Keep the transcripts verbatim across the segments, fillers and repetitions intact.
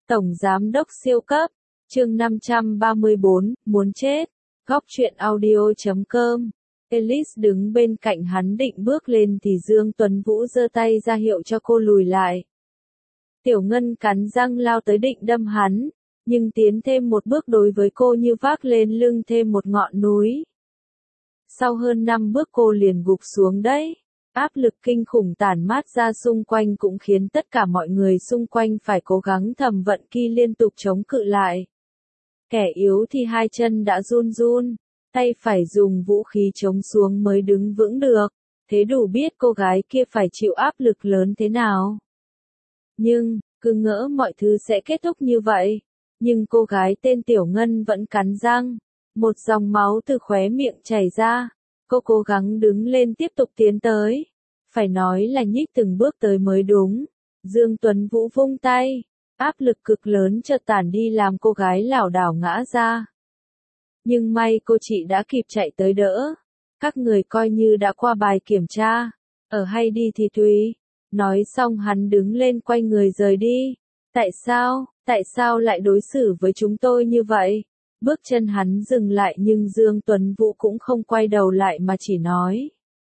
Tổng Giám đốc siêu cấp, chương năm trăm ba mươi bốn, muốn chết, góc truyện audio chấm com. Elise đứng bên cạnh hắn định bước lên thì Dương Tuấn Vũ giơ tay ra hiệu cho cô lùi lại. Tiểu Ngân cắn răng lao tới định đâm hắn, nhưng tiến thêm một bước đối với cô như vác lên lưng thêm một ngọn núi. Sau hơn năm bước cô liền gục xuống đấy. Áp lực kinh khủng tản mát ra xung quanh cũng khiến tất cả mọi người xung quanh phải cố gắng thầm vận ki liên tục chống cự lại. Kẻ yếu thì hai chân đã run run, tay phải dùng vũ khí chống xuống mới đứng vững được, thế đủ biết cô gái kia phải chịu áp lực lớn thế nào. Nhưng, cứ ngỡ mọi thứ sẽ kết thúc như vậy, nhưng cô gái tên Tiểu Ngân vẫn cắn răng, một dòng máu từ khóe miệng chảy ra. Cô cố gắng đứng lên tiếp tục tiến tới. Phải nói là nhích từng bước tới mới đúng. Dương Tuấn Vũ vung tay. Áp lực cực lớn chợt tản đi làm cô gái lảo đảo ngã ra. Nhưng may cô chị đã kịp chạy tới đỡ. Các người coi như đã qua bài kiểm tra. Ở hay đi thì tùy. Nói xong hắn đứng lên quay người rời đi. Tại sao, tại sao lại đối xử với chúng tôi như vậy? Bước chân hắn dừng lại nhưng Dương Tuấn Vũ cũng không quay đầu lại mà chỉ nói.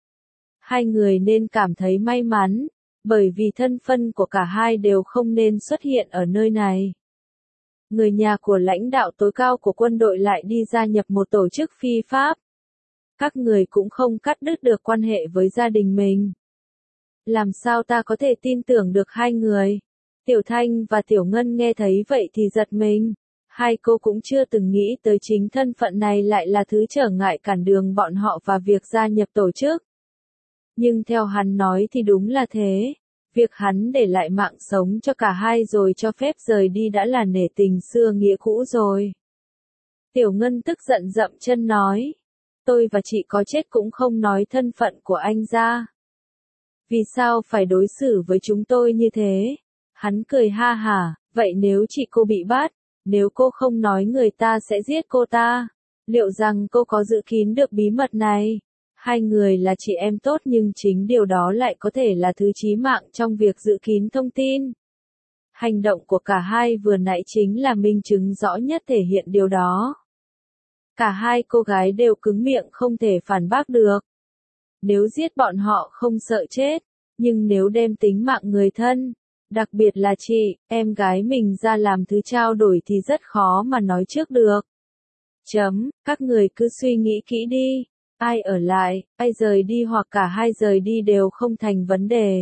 Hai người nên cảm thấy may mắn, bởi vì thân phận của cả hai đều không nên xuất hiện ở nơi này. Người nhà của lãnh đạo tối cao của quân đội lại đi gia nhập một tổ chức phi pháp. Các người cũng không cắt đứt được quan hệ với gia đình mình. Làm sao ta có thể tin tưởng được hai người? Tiểu Thanh và Tiểu Ngân nghe thấy vậy thì giật mình. Hai cô cũng chưa từng nghĩ tới chính thân phận này lại là thứ trở ngại cản đường bọn họ và việc gia nhập tổ chức. Nhưng theo hắn nói thì đúng là thế. Việc hắn để lại mạng sống cho cả hai rồi cho phép rời đi đã là nể tình xưa nghĩa cũ rồi. Tiểu Ngân tức giận dậm chân nói. Tôi và chị có chết cũng không nói thân phận của anh ra. Vì sao phải đối xử với chúng tôi như thế? Hắn cười ha hả, vậy nếu chị cô bị bắt, nếu cô không nói người ta sẽ giết cô ta, liệu rằng cô có giữ kín được bí mật này? Hai người là chị em tốt nhưng chính điều đó lại có thể là thứ chí mạng trong việc giữ kín thông tin. Hành động của cả hai vừa nãy chính là minh chứng rõ nhất thể hiện điều đó. Cả hai cô gái đều cứng miệng không thể phản bác được. Nếu giết bọn họ không sợ chết, nhưng nếu đem tính mạng người thân, đặc biệt là chị, em gái mình ra làm thứ trao đổi thì rất khó mà nói trước được. Chấm, các người cứ suy nghĩ kỹ đi, ai ở lại, ai rời đi hoặc cả hai rời đi đều không thành vấn đề.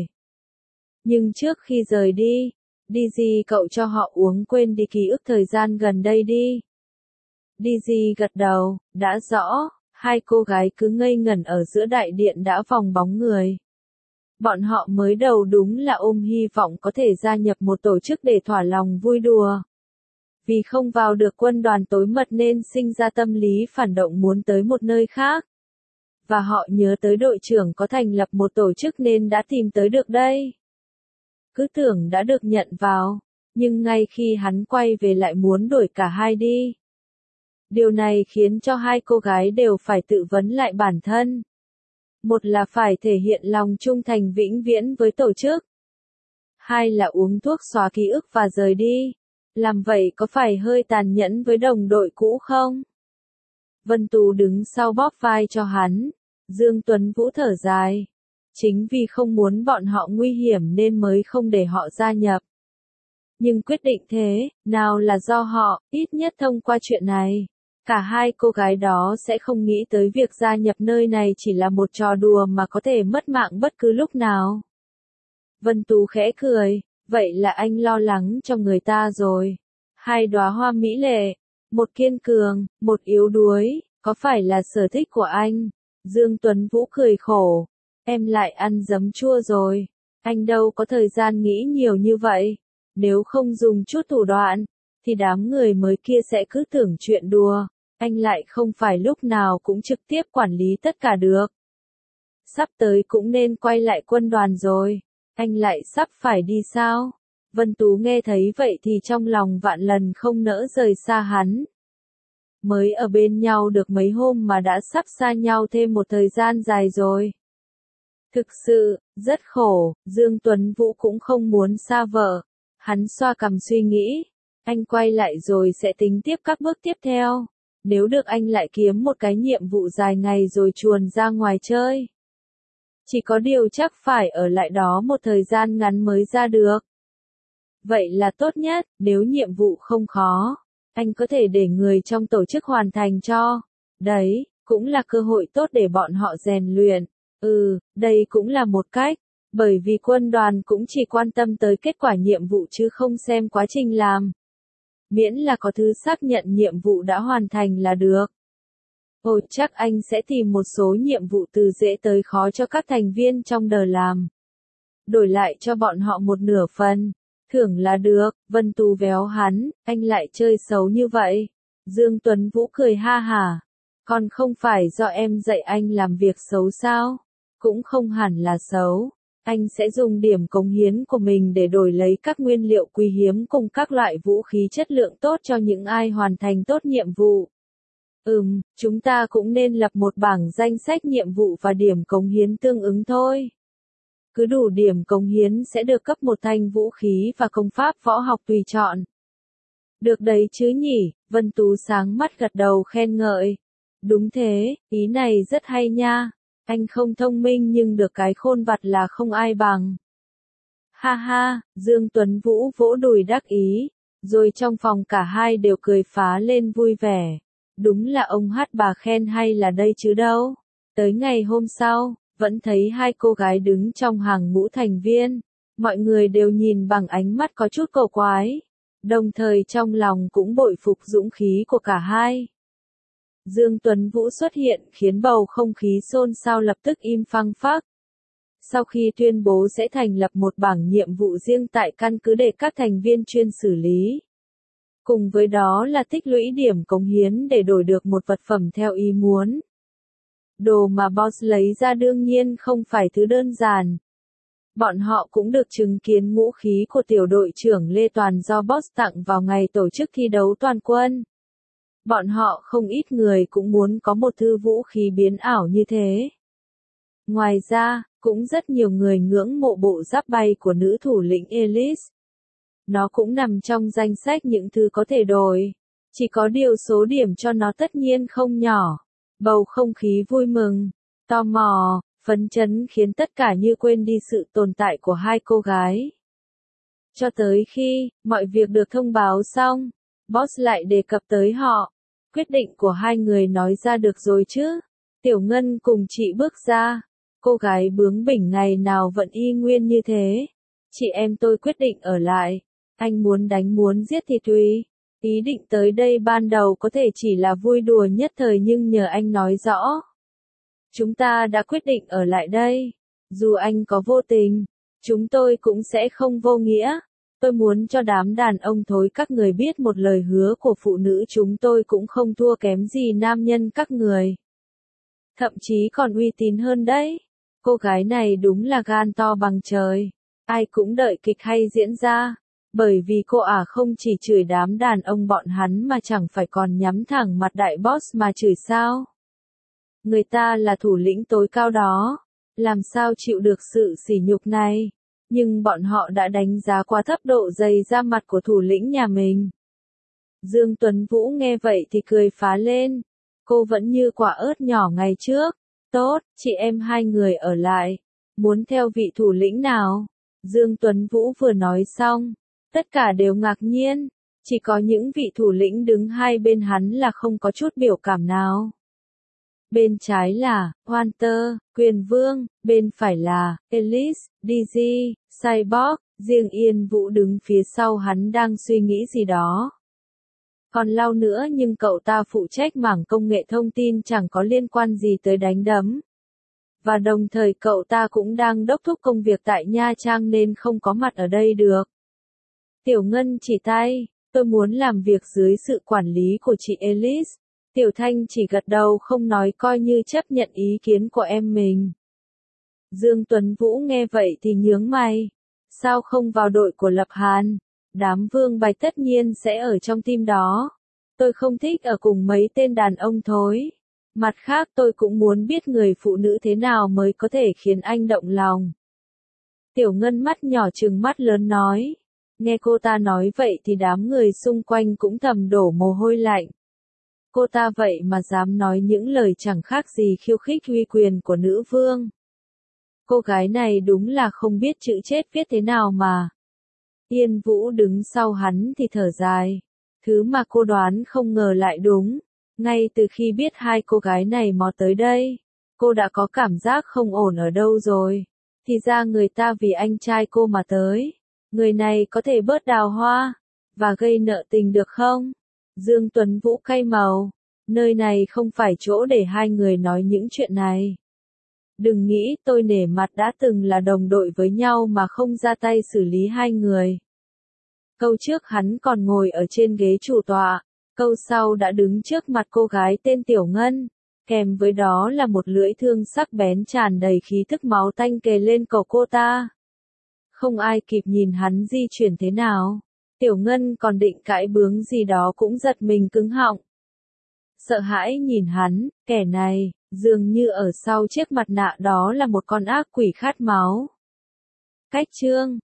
Nhưng trước khi rời đi, đi gì cậu cho họ uống quên đi ký ức thời gian gần đây đi. Đi gì gật đầu, đã rõ, hai cô gái cứ ngây ngẩn ở giữa đại điện đã vòng bóng người. Bọn họ mới đầu đúng là ôm hy vọng có thể gia nhập một tổ chức để thỏa lòng vui đùa. Vì không vào được quân đoàn tối mật nên sinh ra tâm lý phản động muốn tới một nơi khác. Và họ nhớ tới đội trưởng có thành lập một tổ chức nên đã tìm tới được đây. Cứ tưởng đã được nhận vào, nhưng ngay khi hắn quay về lại muốn đuổi cả hai đi. Điều này khiến cho hai cô gái đều phải tự vấn lại bản thân. Một là phải thể hiện lòng trung thành vĩnh viễn với tổ chức. Hai là uống thuốc xóa ký ức và rời đi. Làm vậy có phải hơi tàn nhẫn với đồng đội cũ không? Vân Tú đứng sau bóp vai cho hắn. Dương Tuấn Vũ thở dài. Chính vì không muốn bọn họ nguy hiểm nên mới không để họ gia nhập. Nhưng quyết định thế, nào là do họ, ít nhất thông qua chuyện này. Cả hai cô gái đó sẽ không nghĩ tới việc gia nhập nơi này chỉ là một trò đùa mà có thể mất mạng bất cứ lúc nào. Vân Tú khẽ cười, vậy là anh lo lắng cho người ta rồi. Hai đóa hoa mỹ lệ, một kiên cường, một yếu đuối, có phải là sở thích của anh? Dương Tuấn Vũ cười khổ, em lại ăn giấm chua rồi. Anh đâu có thời gian nghĩ nhiều như vậy. Nếu không dùng chút thủ đoạn, thì đám người mới kia sẽ cứ tưởng chuyện đùa. Anh lại không phải lúc nào cũng trực tiếp quản lý tất cả được. Sắp tới cũng nên quay lại quân đoàn rồi. Anh lại sắp phải đi sao? Vân Tú nghe thấy vậy thì trong lòng vạn lần không nỡ rời xa hắn. Mới ở bên nhau được mấy hôm mà đã sắp xa nhau thêm một thời gian dài rồi. Thực sự, rất khổ, Dương Tuấn Vũ cũng không muốn xa vợ. Hắn xoa cằm suy nghĩ, Anh quay lại rồi sẽ tính tiếp các bước tiếp theo. Nếu được anh lại kiếm một cái nhiệm vụ dài ngày rồi chuồn ra ngoài chơi. Chỉ có điều chắc phải ở lại đó một thời gian ngắn mới ra được. Vậy là tốt nhất, nếu nhiệm vụ không khó, anh có thể để người trong tổ chức hoàn thành cho. Đấy, cũng là cơ hội tốt để bọn họ rèn luyện. Ừ, đây cũng là một cách, bởi vì quân đoàn cũng chỉ quan tâm tới kết quả nhiệm vụ chứ không xem quá trình làm. Miễn là có thứ xác nhận nhiệm vụ đã hoàn thành là được. Ồ, chắc anh sẽ tìm một số nhiệm vụ từ dễ tới khó cho các thành viên trong đờ làm. Đổi lại cho bọn họ một nửa phần. Thưởng là được, Vân Tú véo hắn, anh lại chơi xấu như vậy. Dương Tuấn Vũ cười ha hả. Còn không phải do em dạy anh làm việc xấu sao? Cũng không hẳn là xấu. Anh sẽ dùng điểm cống hiến của mình để đổi lấy các nguyên liệu quý hiếm cùng các loại vũ khí chất lượng tốt cho những ai hoàn thành tốt nhiệm vụ. Ừm, chúng ta cũng nên lập một bảng danh sách nhiệm vụ và điểm cống hiến tương ứng thôi. Cứ đủ điểm cống hiến sẽ được cấp một thanh vũ khí và công pháp võ học tùy chọn. Được đấy chứ nhỉ, Vân Tú sáng mắt gật đầu khen ngợi. Đúng thế, ý này rất hay nha. Anh không thông minh nhưng được cái khôn vặt là không ai bằng. Ha ha, Dương Tuấn Vũ vỗ đùi đắc ý. Rồi trong phòng cả hai đều cười phá lên vui vẻ. Đúng là ông hát bà khen hay là đây chứ đâu. Tới ngày hôm sau, vẫn thấy hai cô gái đứng trong hàng ngũ thành viên. Mọi người đều nhìn bằng ánh mắt có chút cổ quái. Đồng thời trong lòng cũng bội phục dũng khí của cả hai. Dương Tuấn Vũ xuất hiện khiến bầu không khí xôn xao lập tức im phăng phắc. Sau khi tuyên bố sẽ thành lập một bảng nhiệm vụ riêng tại căn cứ để các thành viên chuyên xử lý. Cùng với đó là tích lũy điểm cống hiến để đổi được một vật phẩm theo ý muốn. Đồ mà boss lấy ra đương nhiên không phải thứ đơn giản. Bọn họ cũng được chứng kiến ngũ khí của tiểu đội trưởng Lê Toàn do boss tặng vào ngày tổ chức thi đấu toàn quân. Bọn họ không ít người cũng muốn có một thứ vũ khí biến ảo như thế. Ngoài ra, cũng rất nhiều người ngưỡng mộ bộ giáp bay của nữ thủ lĩnh Elise. Nó cũng nằm trong danh sách những thứ có thể đổi. Chỉ có điều số điểm cho nó tất nhiên không nhỏ. Bầu không khí vui mừng, tò mò, phấn chấn khiến tất cả như quên đi sự tồn tại của hai cô gái. Cho tới khi, mọi việc được thông báo xong, boss lại đề cập tới họ. Quyết định của hai người nói ra được rồi chứ. Tiểu Ngân cùng chị bước ra. Cô gái bướng bỉnh ngày nào vẫn y nguyên như thế. Chị em tôi quyết định ở lại. Anh muốn đánh muốn giết thì tùy. Ý định tới đây ban đầu có thể chỉ là vui đùa nhất thời nhưng nhờ anh nói rõ. Chúng ta đã quyết định ở lại đây. Dù anh có vô tình, chúng tôi cũng sẽ không vô nghĩa. Tôi muốn cho đám đàn ông thối các người biết một lời hứa của phụ nữ chúng tôi cũng không thua kém gì nam nhân các người. Thậm chí còn uy tín hơn đấy. Cô gái này đúng là gan to bằng trời. Ai cũng đợi kịch hay diễn ra. Bởi vì cô ả không chỉ chửi đám đàn ông bọn hắn mà chẳng phải còn nhắm thẳng mặt đại boss mà chửi sao. Người ta là thủ lĩnh tối cao đó. Làm sao chịu được sự sỉ nhục này. Nhưng bọn họ đã đánh giá quá thấp độ dày da mặt của thủ lĩnh nhà mình. Dương Tuấn Vũ nghe vậy thì cười phá lên. Cô vẫn như quả ớt nhỏ ngày trước. Tốt, chị em hai người ở lại. Muốn theo vị thủ lĩnh nào? Dương Tuấn Vũ vừa nói xong. Tất cả đều ngạc nhiên. Chỉ có những vị thủ lĩnh đứng hai bên hắn là không có chút biểu cảm nào. Bên trái là Walter, Quyền Vương, bên phải là Elise, đê giê, Cyborg, riêng Yên Vũ đứng phía sau hắn đang suy nghĩ gì đó. Còn Lau nữa nhưng cậu ta phụ trách mảng công nghệ thông tin chẳng có liên quan gì tới đánh đấm. Và đồng thời cậu ta cũng đang đốc thúc công việc tại Nha Trang nên không có mặt ở đây được. Tiểu Ngân chỉ tay, tôi muốn làm việc dưới sự quản lý của chị Elise. Tiểu Thanh chỉ gật đầu không nói coi như chấp nhận ý kiến của em mình. Dương Tuấn Vũ nghe vậy thì nhướng mày. Sao không vào đội của Lập Hàn? Đám Vương Bạch tất nhiên sẽ ở trong team đó. Tôi không thích ở cùng mấy tên đàn ông thối. Mặt khác tôi cũng muốn biết người phụ nữ thế nào mới có thể khiến anh động lòng. Tiểu Ngân mắt nhỏ trừng mắt lớn nói. Nghe cô ta nói vậy thì đám người xung quanh cũng thầm đổ mồ hôi lạnh. Cô ta vậy mà dám nói những lời chẳng khác gì khiêu khích uy quyền của nữ vương. Cô gái này đúng là không biết chữ chết viết thế nào mà. Yên Vũ đứng sau hắn thì thở dài. Thứ mà cô đoán không ngờ lại đúng. Ngay từ khi biết hai cô gái này mò tới đây, cô đã có cảm giác không ổn ở đâu rồi. Thì ra người ta vì anh trai cô mà tới. Người này có thể bớt đào hoa và gây nợ tình được không? Dương Tuấn Vũ cay màu. Nơi này không phải chỗ để hai người nói những chuyện này. Đừng nghĩ tôi nể mặt đã từng là đồng đội với nhau mà không ra tay xử lý hai người. Câu trước hắn còn ngồi ở trên ghế chủ tọa, câu sau đã đứng trước mặt cô gái tên Tiểu Ngân, kèm với đó là một lưỡi thương sắc bén tràn đầy khí thức máu tanh kề lên cổ cô ta. Không ai kịp nhìn hắn di chuyển thế nào. Tiểu Ngân còn định cãi bướng gì đó cũng giật mình cứng họng. Sợ hãi nhìn hắn, kẻ này, dường như ở sau chiếc mặt nạ đó là một con ác quỷ khát máu. Cách chương